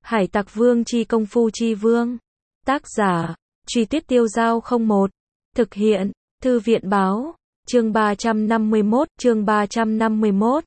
Hải Tặc Vương chi công phu chi vương. Tác giả, Truy Tuyết Tiêu Dao 01. Thực hiện, Thư viện báo. Chương 351.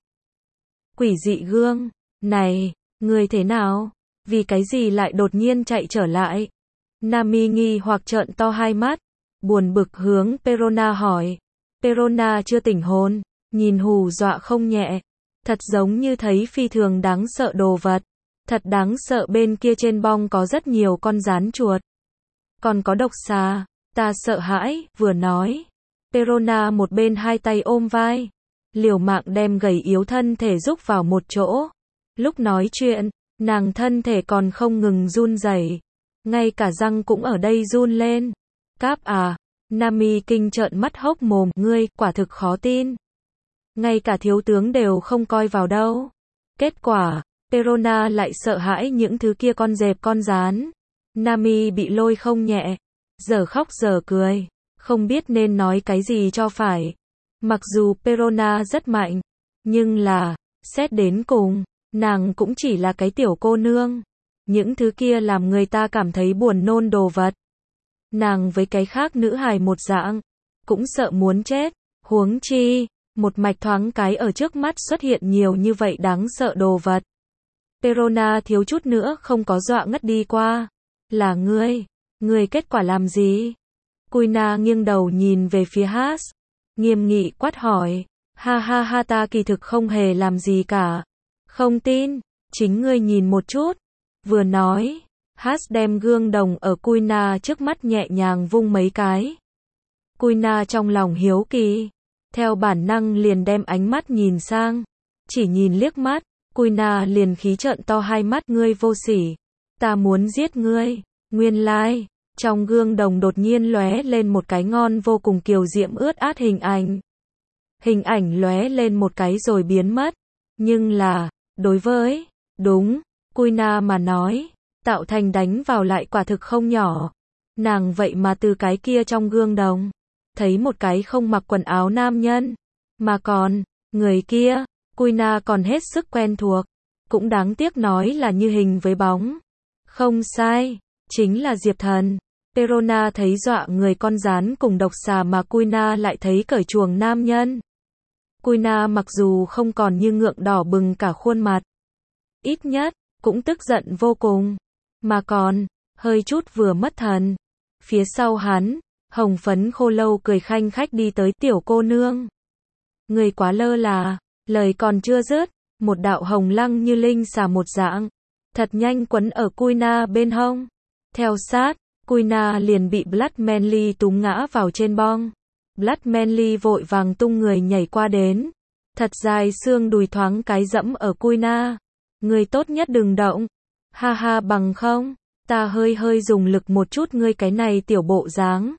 Quỷ dị gương. Này, người thế nào? Vì cái gì lại đột nhiên chạy trở lại? Nami nghi hoặc trợn to hai mắt, buồn bực hướng Perona hỏi. Perona chưa tỉnh hồn, nhìn hù dọa không nhẹ. Thật giống như thấy phi thường đáng sợ đồ vật. Thật đáng sợ, bên kia trên bong có rất nhiều con gián chuột. Còn có độc xà. Ta sợ hãi, vừa nói. Perona một bên hai tay ôm vai, liều mạng đem gầy yếu thân thể rúc vào một chỗ. Lúc nói chuyện, nàng thân thể còn không ngừng run rẩy, ngay cả răng cũng ở đây run lên. Cáp à? Nami kinh trợn mắt hốc mồm, ngươi, quả thực khó tin. Ngay cả thiếu tướng đều không coi vào đâu. Kết quả, Perona lại sợ hãi những thứ kia con dẹp con gián. Nami bị lôi không nhẹ, giờ khóc giờ cười, không biết nên nói cái gì cho phải. Mặc dù Perona rất mạnh, nhưng là, xét đến cùng, nàng cũng chỉ là cái tiểu cô nương. Những thứ kia làm người ta cảm thấy buồn nôn đồ vật. Nàng với cái khác nữ hài một dạng, cũng sợ muốn chết. Huống chi, một mạch thoáng cái ở trước mắt xuất hiện nhiều như vậy đáng sợ đồ vật. Perona thiếu chút nữa không có dọa ngất đi qua. Là ngươi kết quả làm gì? Kuina nghiêng đầu nhìn về phía Haas, nghiêm nghị quát hỏi. Ha ha ha, ta kỳ thực không hề làm gì cả. Không tin, chính ngươi nhìn một chút. Vừa nói, Haas đem gương đồng ở Kuina trước mắt nhẹ nhàng vung mấy cái. Kuina trong lòng hiếu kỳ, theo bản năng liền đem ánh mắt nhìn sang. Chỉ nhìn liếc mắt, Kuina liền khí trợn to hai mắt, ngươi vô sỉ, ta muốn giết ngươi. Nguyên lai, trong gương đồng đột nhiên lóe lên một cái ngon vô cùng kiều diễm ướt át hình ảnh. Hình ảnh lóe lên một cái rồi biến mất. Nhưng là, đối với, đúng, Kuina mà nói, tạo thành đánh vào lại quả thực không nhỏ. Nàng vậy mà từ cái kia trong gương đồng, thấy một cái không mặc quần áo nam nhân. Mà còn, người kia, Kuina còn hết sức quen thuộc. Cũng đáng tiếc nói là như hình với bóng. Không sai, chính là Diệp Thần. Perona thấy dọa người con gián cùng độc xà mà Kuina lại thấy cởi chuồng nam nhân. Kuina mặc dù không còn như ngượng đỏ bừng cả khuôn mặt, ít nhất, cũng tức giận vô cùng. Mà còn, hơi chút vừa mất thần. Phía sau hắn, hồng phấn khô lâu cười khanh khách đi tới, tiểu cô nương. Người quá lơ là, lời còn chưa dứt, một đạo hồng lăng như linh xà một dạng, thật nhanh quấn ở Kuina bên hông. Theo sát, Kuina liền bị Blood Manly túm ngã vào trên bong. Blood Manly vội vàng tung người nhảy qua đến. Thật dài xương đùi thoáng cái dẫm ở Kuina. Ngươi tốt nhất đừng động. Ha ha, bằng không, ta hơi dùng lực một chút, ngươi cái này tiểu bộ dáng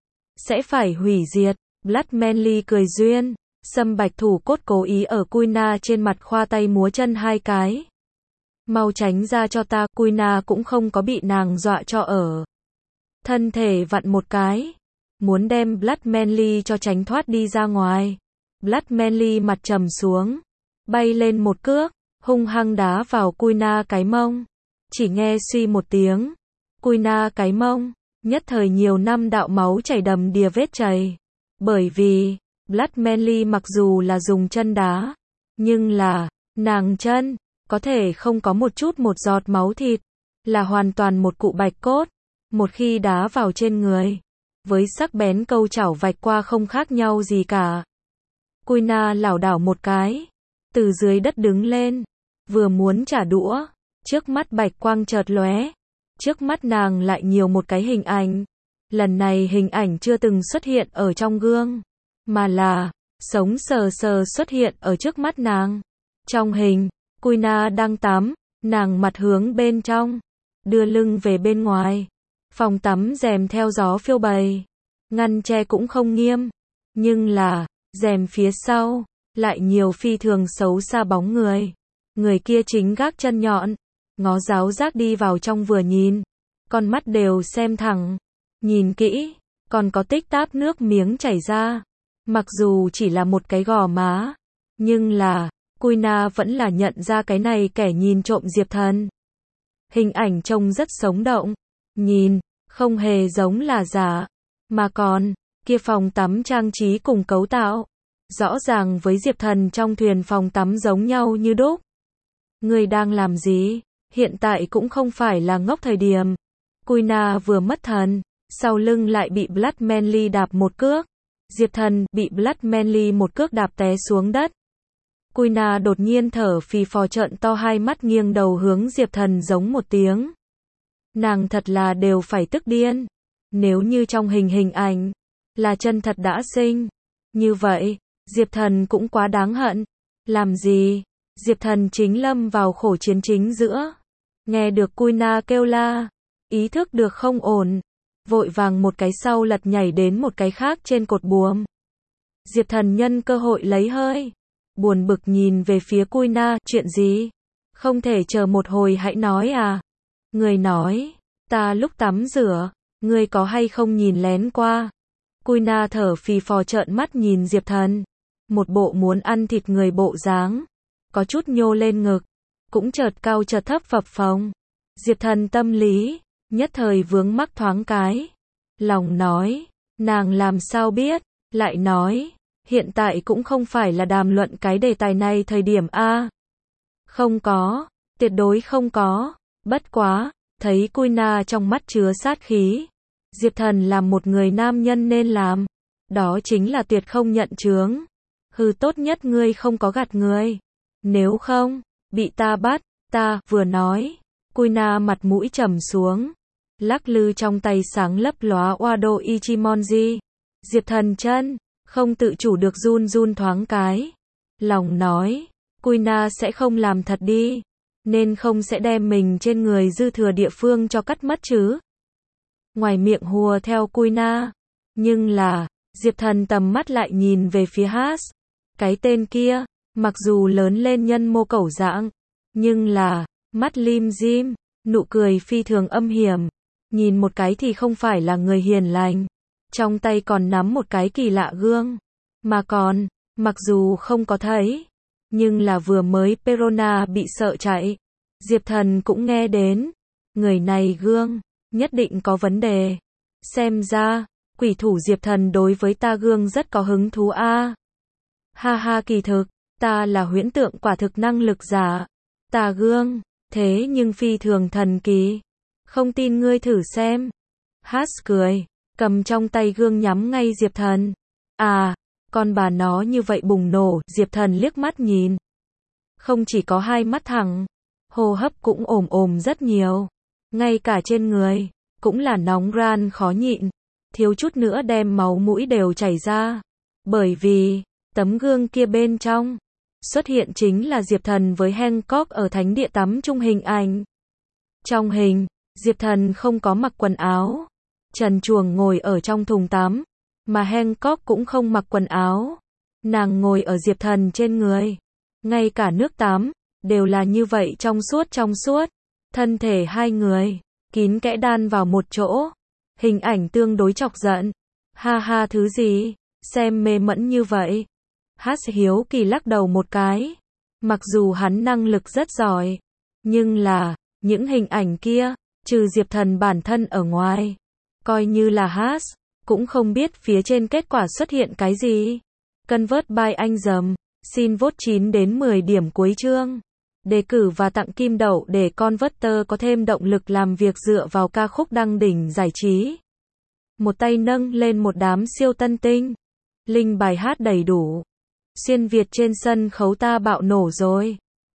sẽ phải hủy diệt. Blood Manly cười duyên. Sâm bạch thủ cốt cố ý ở Kuina trên mặt khoa tay múa chân hai cái. Mau tránh ra cho ta. Kuina cũng không có bị nàng dọa cho ở. Thân thể vặn một cái, muốn đem Blood Manly cho tránh thoát đi ra ngoài. Blood Manly mặt trầm xuống, bay lên một cước, hung hăng đá vào Kuina cái mông. Chỉ nghe suy một tiếng, Kuina cái mông, nhất thời nhiều năm đạo máu chảy đầm đìa vết chảy. Bởi vì, Blood Manly mặc dù là dùng chân đá, nhưng là, nàng chân, có thể không có một chút một giọt máu thịt, là hoàn toàn một cụ bạch cốt. Một khi đá vào trên người, với sắc bén câu chảo vạch qua không khác nhau gì cả. Kuina lảo đảo một cái, từ dưới đất đứng lên, vừa muốn trả đũa, trước mắt bạch quang chợt lóe, trước mắt nàng lại nhiều một cái hình ảnh. Lần này hình ảnh chưa từng xuất hiện ở trong gương, mà là sống sờ sờ xuất hiện ở trước mắt nàng. Trong hình, Kuina đang tắm, nàng mặt hướng bên trong, đưa lưng về bên ngoài. Phòng tắm rèm theo gió phiêu bày, ngăn che cũng không nghiêm, nhưng là, rèm phía sau, lại nhiều phi thường xấu xa bóng người. Người kia chính gác chân nhọn, ngó giáo giác đi vào trong vừa nhìn, con mắt đều xem thẳng, nhìn kỹ, còn có tích táp nước miếng chảy ra. Mặc dù chỉ là một cái gò má, nhưng là, Kuina vẫn là nhận ra cái này kẻ nhìn trộm Diệp Thần. Hình ảnh trông rất sống động. Nhìn, không hề giống là giả. Mà còn, kia phòng tắm trang trí cùng cấu tạo. Rõ ràng với Diệp Thần trong thuyền phòng tắm giống nhau như đúc. Người đang làm gì? Hiện tại cũng không phải là ngốc thời điểm. Kuina vừa mất thần, sau lưng lại bị Blood Manly đạp một cước. Diệp Thần bị Blood Manly một cước đạp té xuống đất. Kuina đột nhiên thở phì phò trợn to hai mắt nghiêng đầu hướng Diệp Thần giống một tiếng. Nàng thật là đều phải tức điên. Nếu như trong hình ảnh là chân thật đã sinh. Như vậy, Diệp Thần cũng quá đáng hận. Làm gì? Diệp Thần chính lâm vào khổ chiến chính giữa. Nghe được Kuina kêu la, ý thức được không ổn. Vội vàng một cái sau lật nhảy đến một cái khác trên cột buồm. Diệp Thần nhân cơ hội lấy hơi. Buồn bực nhìn về phía Kuina, chuyện gì? Không thể chờ một hồi hãy nói à? Người nói, ta lúc tắm rửa, ngươi có hay không nhìn lén qua? Kuina thở phì phò trợn mắt nhìn Diệp Thần. Một bộ muốn ăn thịt người bộ dáng. Có chút nhô lên ngực. Cũng chợt cao chợt thấp phập phồng. Diệp Thần tâm lý, nhất thời vướng mắc thoáng cái. Lòng nói, nàng làm sao biết, lại nói, hiện tại cũng không phải là đàm luận cái đề tài này thời điểm A. Không có, tuyệt đối không có, bất quá, thấy Kuina trong mắt chứa sát khí. Diệp Thần làm một người nam nhân nên làm, đó chính là tuyệt không nhận chướng. Hừ, tốt nhất ngươi không có gạt người. Nếu không, bị ta bắt, ta, vừa nói. Kuina mặt mũi trầm xuống. Lắc lư trong tay sáng lấp lóa Wado Ichimonji. Diệp Thần chân, không tự chủ được run run thoáng cái. Lòng nói, Kuina sẽ không làm thật đi. Nên không sẽ đem mình trên người dư thừa địa phương cho cắt mất chứ. Ngoài miệng hùa theo Kuina. Nhưng là, Diệp Thần tầm mắt lại nhìn về phía Has. Cái tên kia, mặc dù lớn lên nhân mô cẩu dạng, nhưng là, mắt lim dim, nụ cười phi thường âm hiểm. Nhìn một cái thì không phải là người hiền lành. Trong tay còn nắm một cái kỳ lạ gương. Mà còn, mặc dù không có thấy, nhưng là vừa mới Perona bị sợ chạy. Diệp Thần cũng nghe đến. Người này gương, nhất định có vấn đề. Xem ra, quỷ thủ Diệp Thần đối với ta gương rất có hứng thú a. Ha ha, kỳ thực, ta là huyễn tượng quả thực năng lực giả. Ta gương, thế nhưng phi thường thần kỳ. Không tin ngươi thử xem. Hát cười, cầm trong tay gương nhắm ngay Diệp Thần. À, con bà nó như vậy bùng nổ. Diệp Thần liếc mắt nhìn. Không chỉ có hai mắt thẳng, hô hấp cũng ồm rất nhiều. Ngay cả trên người, cũng là nóng ran khó nhịn. Thiếu chút nữa đem máu mũi đều chảy ra. Bởi vì, tấm gương kia bên trong, xuất hiện chính là Diệp Thần với Hancock ở thánh địa tắm chung hình ảnh. Trong hình, Diệp Thần không có mặc quần áo. Trần truồng ngồi ở trong thùng tắm. Mà Hancock cũng không mặc quần áo. Nàng ngồi ở Diệp Thần trên người. Ngay cả nước tắm, đều là như vậy trong suốt. Thân thể hai người, kín kẽ đan vào một chỗ. Hình ảnh tương đối chọc giận. Ha ha, thứ gì? Xem mê mẫn như vậy. Hát hiếu kỳ lắc đầu một cái. Mặc dù hắn năng lực rất giỏi. Nhưng là, những hình ảnh kia, trừ Diệp Thần bản thân ở ngoài. Coi như là Hát, cũng không biết phía trên kết quả xuất hiện cái gì. Convert by anh dầm. Xin vote 9 đến 10 điểm cuối chương. Đề cử và tặng kim đậu để Converter có thêm động lực làm việc dựa vào ca khúc đăng đỉnh giải trí. Một tay nâng lên một đám siêu tân tinh. Link bài hát đầy đủ. Xuyên Việt trên sân khấu ta bạo nổ rồi.